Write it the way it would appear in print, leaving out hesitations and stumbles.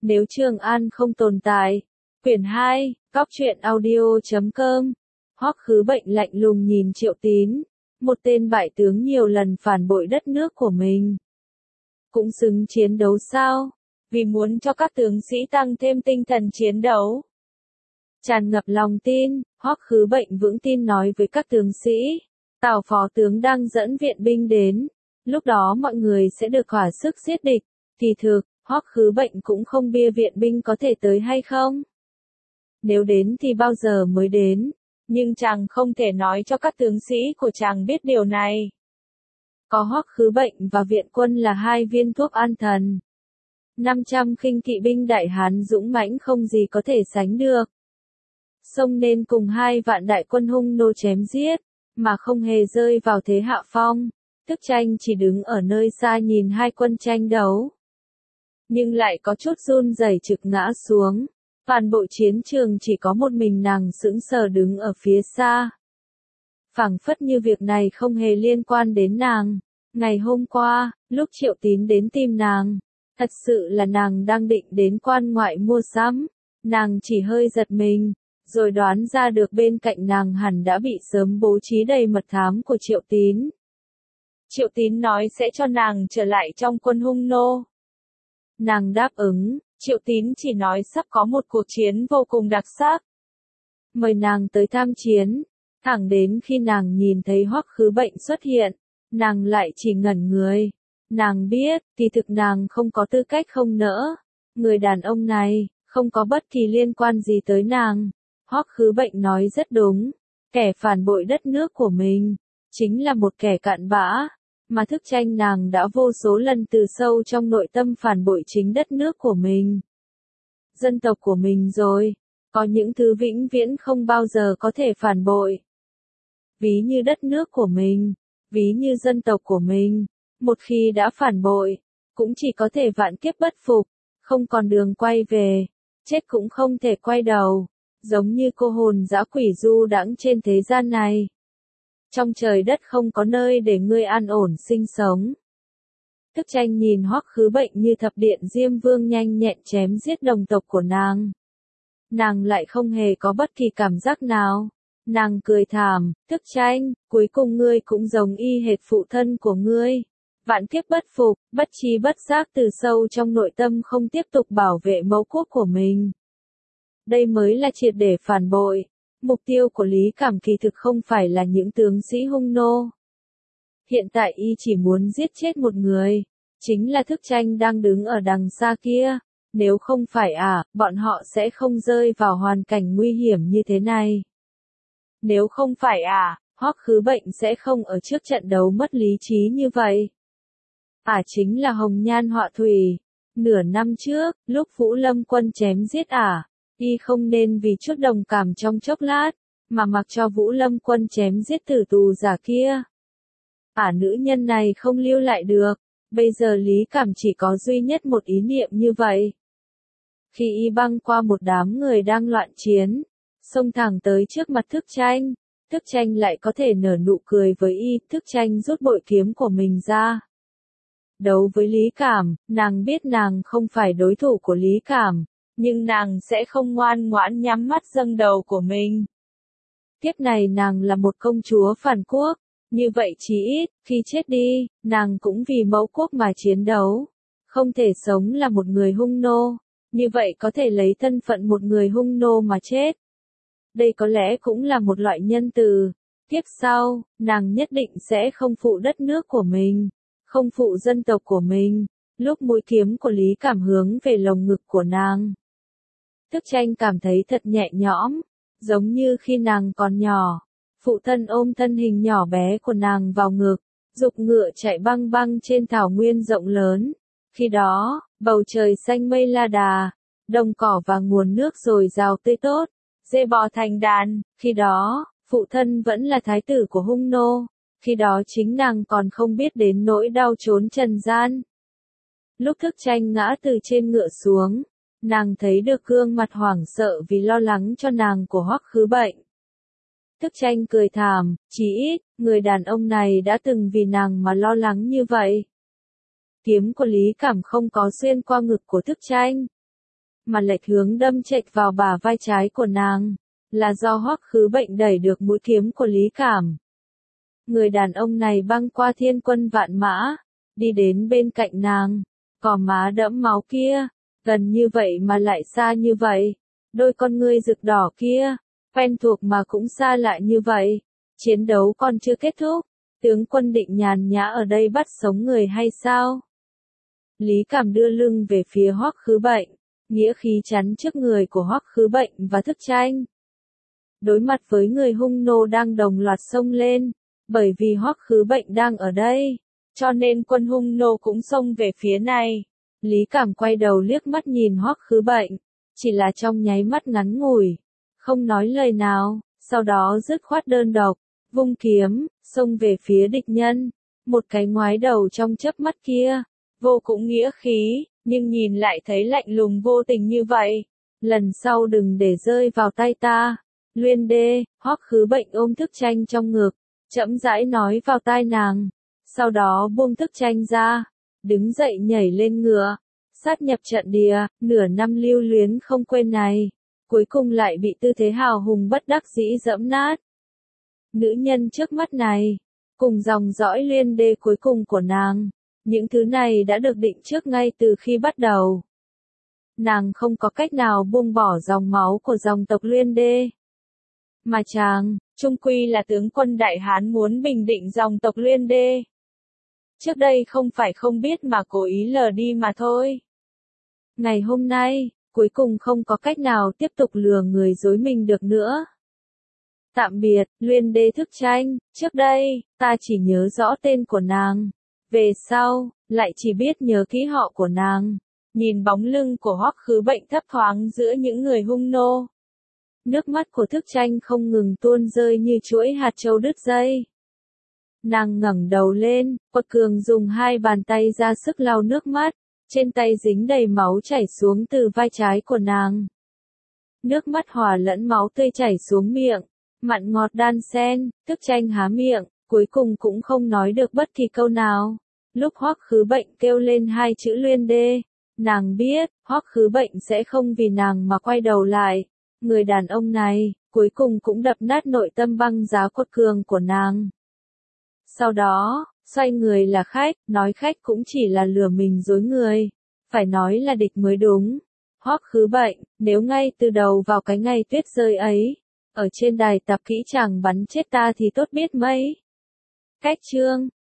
Nếu Trường An không tồn tại. Quyển 2, Góc truyện audio.com. Hoắc Khứ Bệnh lạnh lùng nhìn Triệu Tín, một tên bại tướng nhiều lần phản bội đất nước của mình. Cũng xứng chiến đấu sao? Vì muốn cho các tướng sĩ tăng thêm tinh thần chiến đấu. Tràn ngập lòng tin, Hoắc Khứ Bệnh vững tin nói với các tướng sĩ, Tào phó tướng đang dẫn viện binh đến, lúc đó mọi người sẽ được hỏa sức giết địch. Kỳ thực, Hoắc Khứ Bệnh cũng không bia viện binh có thể tới hay không. Nếu đến thì bao giờ mới đến, nhưng chàng không thể nói cho các tướng sĩ của chàng biết điều này. Có Hoắc Khứ Bệnh và viện quân là hai viên thuốc an thần. 500 khinh kỵ binh Đại Hán dũng mãnh không gì có thể sánh được. Xông nên cùng 2 vạn đại quân hung nô chém giết, mà không hề rơi vào thế hạ phong. Tức Tranh chỉ đứng ở nơi xa nhìn hai quân tranh đấu. Nhưng lại có chút run rẩy trực ngã xuống. Toàn bộ chiến trường chỉ có một mình nàng sững sờ đứng ở phía xa. Phảng phất như việc này không hề liên quan đến nàng. Ngày hôm qua, lúc Triệu Tín đến tìm nàng, thật sự là nàng đang định đến quan ngoại mua sắm. Nàng chỉ hơi giật mình, rồi đoán ra được bên cạnh nàng hẳn đã bị sớm bố trí đầy mật thám của Triệu Tín. Triệu Tín nói sẽ cho nàng trở lại trong quân hung nô. Nàng đáp ứng. Triệu Tín chỉ nói sắp có một cuộc chiến vô cùng đặc sắc. Mời nàng tới tham chiến, thẳng đến khi nàng nhìn thấy Hoắc Khứ Bệnh xuất hiện, nàng lại chỉ ngẩn người. Nàng biết, kỳ thực nàng không có tư cách không nỡ. Người đàn ông này, không có bất kỳ liên quan gì tới nàng. Hoắc Khứ Bệnh nói rất đúng, kẻ phản bội đất nước của mình, chính là một kẻ cặn bã. Mà Thức Tranh nàng đã vô số lần từ sâu trong nội tâm phản bội chính đất nước của mình. Dân tộc của mình rồi, có những thứ vĩnh viễn không bao giờ có thể phản bội. Ví như đất nước của mình, ví như dân tộc của mình, một khi đã phản bội, cũng chỉ có thể vạn kiếp bất phục, không còn đường quay về, chết cũng không thể quay đầu, giống như cô hồn dã quỷ du đãng trên thế gian này. Trong trời đất không có nơi để ngươi an ổn sinh sống. Thức Tranh nhìn Hoắc Khứ Bệnh như thập điện Diêm Vương nhanh nhẹn chém giết đồng tộc của nàng. Nàng lại không hề có bất kỳ cảm giác nào. Nàng cười thảm, Thức Tranh, cuối cùng ngươi cũng giống y hệt phụ thân của ngươi. Vạn kiếp bất phục, bất tri bất giác từ sâu trong nội tâm không tiếp tục bảo vệ mẫu quốc của mình. Đây mới là triệt để phản bội. Mục tiêu của Lý Cảm kỳ thực không phải là những tướng sĩ hung nô. Hiện tại y chỉ muốn giết chết một người, chính là Thức Tranh đang đứng ở đằng xa kia. Nếu không phải bọn họ sẽ không rơi vào hoàn cảnh nguy hiểm như thế này. Nếu không phải Hoắc Khứ Bệnh sẽ không ở trước trận đấu mất lý trí như vậy. Chính là Hồng Nhan Họa Thủy. Nửa năm trước, lúc Vũ Lâm quân chém giết y không nên vì chút đồng cảm trong chốc lát, mà mặc cho Vũ Lâm quân chém giết tử tù giả kia. Nữ nhân này không lưu lại được, bây giờ Lý Cảm chỉ có duy nhất một ý niệm như vậy. Khi y băng qua một đám người đang loạn chiến, xông thẳng tới trước mặt Thức Tranh, Thức Tranh lại có thể nở nụ cười với y. Thức Tranh rút bội kiếm của mình ra. Đấu với Lý Cảm, nàng biết nàng không phải đối thủ của Lý Cảm, nhưng nàng sẽ không ngoan ngoãn nhắm mắt dâng đầu của mình. Kiếp này nàng là một công chúa phản quốc, như vậy chí ít, khi chết đi, nàng cũng vì mẫu quốc mà chiến đấu. Không thể sống là một người hung nô, như vậy có thể lấy thân phận một người hung nô mà chết. Đây có lẽ cũng là một loại nhân từ. Kiếp sau, nàng nhất định sẽ không phụ đất nước của mình, không phụ dân tộc của mình. Lúc mũi kiếm của Lý Cảm hướng về lồng ngực của nàng, Thức Tranh cảm thấy thật nhẹ nhõm, giống như khi nàng còn nhỏ, phụ thân ôm thân hình nhỏ bé của nàng vào ngực, giục ngựa chạy băng băng trên thảo nguyên rộng lớn. Khi đó, bầu trời xanh mây la đà, đồng cỏ và nguồn nước dồi dào tươi tốt, dê bò thành đàn. Khi đó, phụ thân vẫn là thái tử của hung nô. Khi đó chính nàng còn không biết đến nỗi đau trốn trần gian. Lúc Thức Tranh ngã từ trên ngựa xuống, nàng thấy được gương mặt hoảng sợ vì lo lắng cho nàng của Hoắc Khứ Bệnh. Thức Tranh cười thảm, chí ít, người đàn ông này đã từng vì nàng mà lo lắng như vậy. Kiếm của Lý Cảm không có xuyên qua ngực của Thức Tranh. mà lệch hướng đâm chệch vào bả vai trái của nàng, là do Hoắc Khứ Bệnh đẩy được mũi kiếm của Lý Cảm. Người đàn ông này băng qua thiên quân vạn mã, đi đến bên cạnh nàng, gò má đẫm máu kia, gần như vậy mà lại xa như vậy, đôi con ngươi rực đỏ kia, quen thuộc mà cũng xa lại như vậy, chiến đấu còn chưa kết thúc, tướng quân định nhàn nhã ở đây bắt sống người hay sao? Lý Cảm đưa lưng về phía Hoắc Khứ Bệnh, nghĩa khí chắn trước người của Hoắc Khứ Bệnh và Thức Tranh. Đối mặt với người hung nô đang đồng loạt xông lên, bởi vì Hoắc Khứ Bệnh đang ở đây, cho nên quân hung nô cũng xông về phía này. Lý Cảm quay đầu liếc mắt nhìn Hoắc Khứ Bệnh, chỉ là trong nháy mắt ngắn ngủi, không nói lời nào, sau đó dứt khoát đơn độc, vung kiếm, xông về phía địch nhân, một cái ngoái đầu trong chớp mắt kia, vô cùng nghĩa khí, nhưng nhìn lại thấy lạnh lùng vô tình như vậy. Lần sau đừng để rơi vào tay ta. Luyên Đê, Hoắc Khứ Bệnh ôm Thức Tranh trong ngực, chậm rãi nói vào tai nàng, sau đó buông Thức Tranh ra, đứng dậy nhảy lên ngựa, sát nhập trận địa, nửa năm lưu luyến không quên này, cuối cùng lại bị tư thế hào hùng bất đắc dĩ dẫm nát. Nữ nhân trước mắt này, cùng dòng dõi Luyên Đê cuối cùng của nàng, những thứ này đã được định trước ngay từ khi bắt đầu. Nàng không có cách nào buông bỏ dòng máu của dòng tộc Luyên Đê. Mà chàng, chung quy là tướng quân Đại Hán muốn bình định dòng tộc Luyên Đê. Trước đây không phải không biết mà cố ý lờ đi mà thôi. Ngày hôm nay, cuối cùng không có cách nào tiếp tục lừa người dối mình được nữa. Tạm biệt, Luyên Đê Thức Tranh, trước đây, ta chỉ nhớ rõ tên của nàng. Về sau, lại chỉ biết nhớ kỹ họ của nàng. Nhìn bóng lưng của Hoắc Khứ Bệnh thấp thoáng giữa những người hung nô. Nước mắt của Thức Tranh không ngừng tuôn rơi như chuỗi hạt châu đứt dây. Nàng ngẩng đầu lên, Quật Cường dùng hai bàn tay ra sức lau nước mắt, trên tay dính đầy máu chảy xuống từ vai trái của nàng. Nước mắt hòa lẫn máu tươi chảy xuống miệng, mặn ngọt đan xen, Thức Tranh há miệng, cuối cùng cũng không nói được bất kỳ câu nào. Lúc Hoắc Khứ Bệnh kêu lên hai chữ Luyên Đê, nàng biết, Hoắc Khứ Bệnh sẽ không vì nàng mà quay đầu lại. Người đàn ông này, cuối cùng cũng đập nát nội tâm băng giá Quật Cường của nàng. Sau đó, xoay người là khách, nói khách cũng chỉ là lừa mình dối người, phải nói là địch mới đúng. Hoắc Khứ Bệnh, nếu ngay từ đầu vào cái ngày tuyết rơi ấy, ở trên đài tập kỹ chàng bắn chết ta thì tốt biết mấy. Cách chương